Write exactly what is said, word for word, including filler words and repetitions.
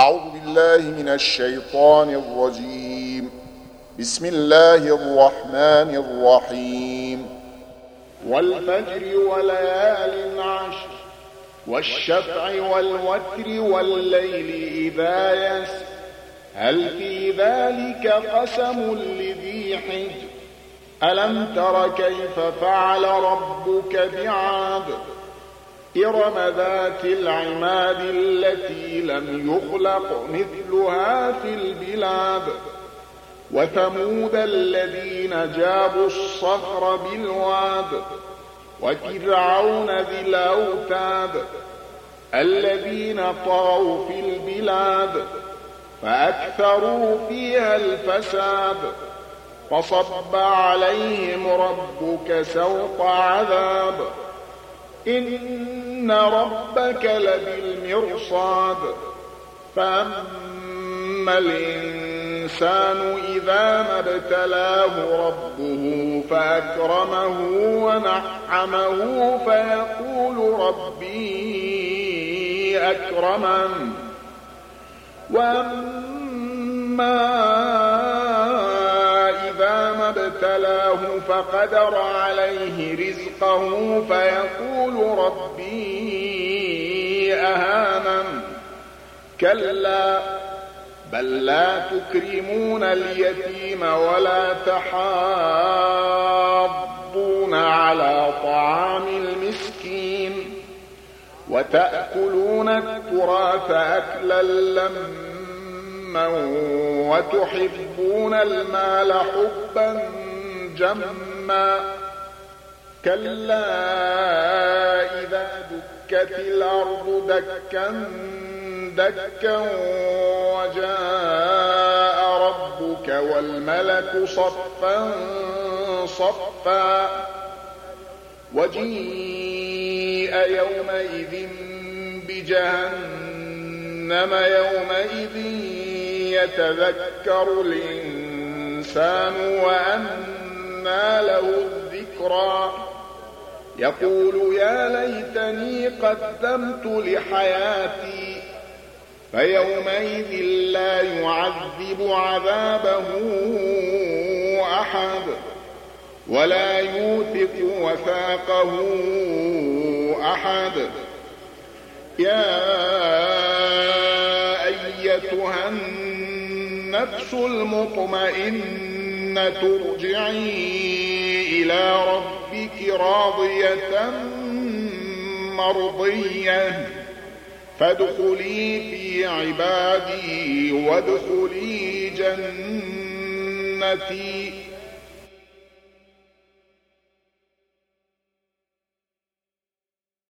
أعوذ بالله من الشيطان الرجيم. بسم الله الرحمن الرحيم. والفجر وليال عشر والشفع والوتر والليل إذا يسر هل في ذلك قسم لذي حجر ألم تر كيف فعل ربك بعاد إرم ذات العماد التي لم يخلق مثلها في البلاد وثمود الذين جابوا الصخر بالواد وفرعون ذي الأوتاد الذين طغوا في البلاد فأكثروا فيها الفساد فصب عليهم ربك سوط عذاب إن ربك لبالمرصاد فأما الإنسان إذا ما ابتلاه ربه فأكرمه ونعمه فيقول ربي أكرمن وأما إذا ما ابتلاه فقدر عليه رزقه فيقول ربي أهانن كلا بل لا تكرمون اليتيم ولا تحاضون على طعام المسكين وتأكلون التراث أكلا لما وتحبون المال حبا جما كلا إذا دكت الأرض دكا دكا وجاء ربك والملك صفا صفا وجيء يومئذ بجهنم يومئذ يتذكر الإنسان وأنى له الذكرى يقول يا ليتني قدمت لحياتي فيومئذ لا يعذب عذابه أحد ولا يوثق وثاقه أحد يا أيتها النفس المطمئنة ارجعي إلى ربك راضية مرضية فادخلي في عبادي وادخلي جنتي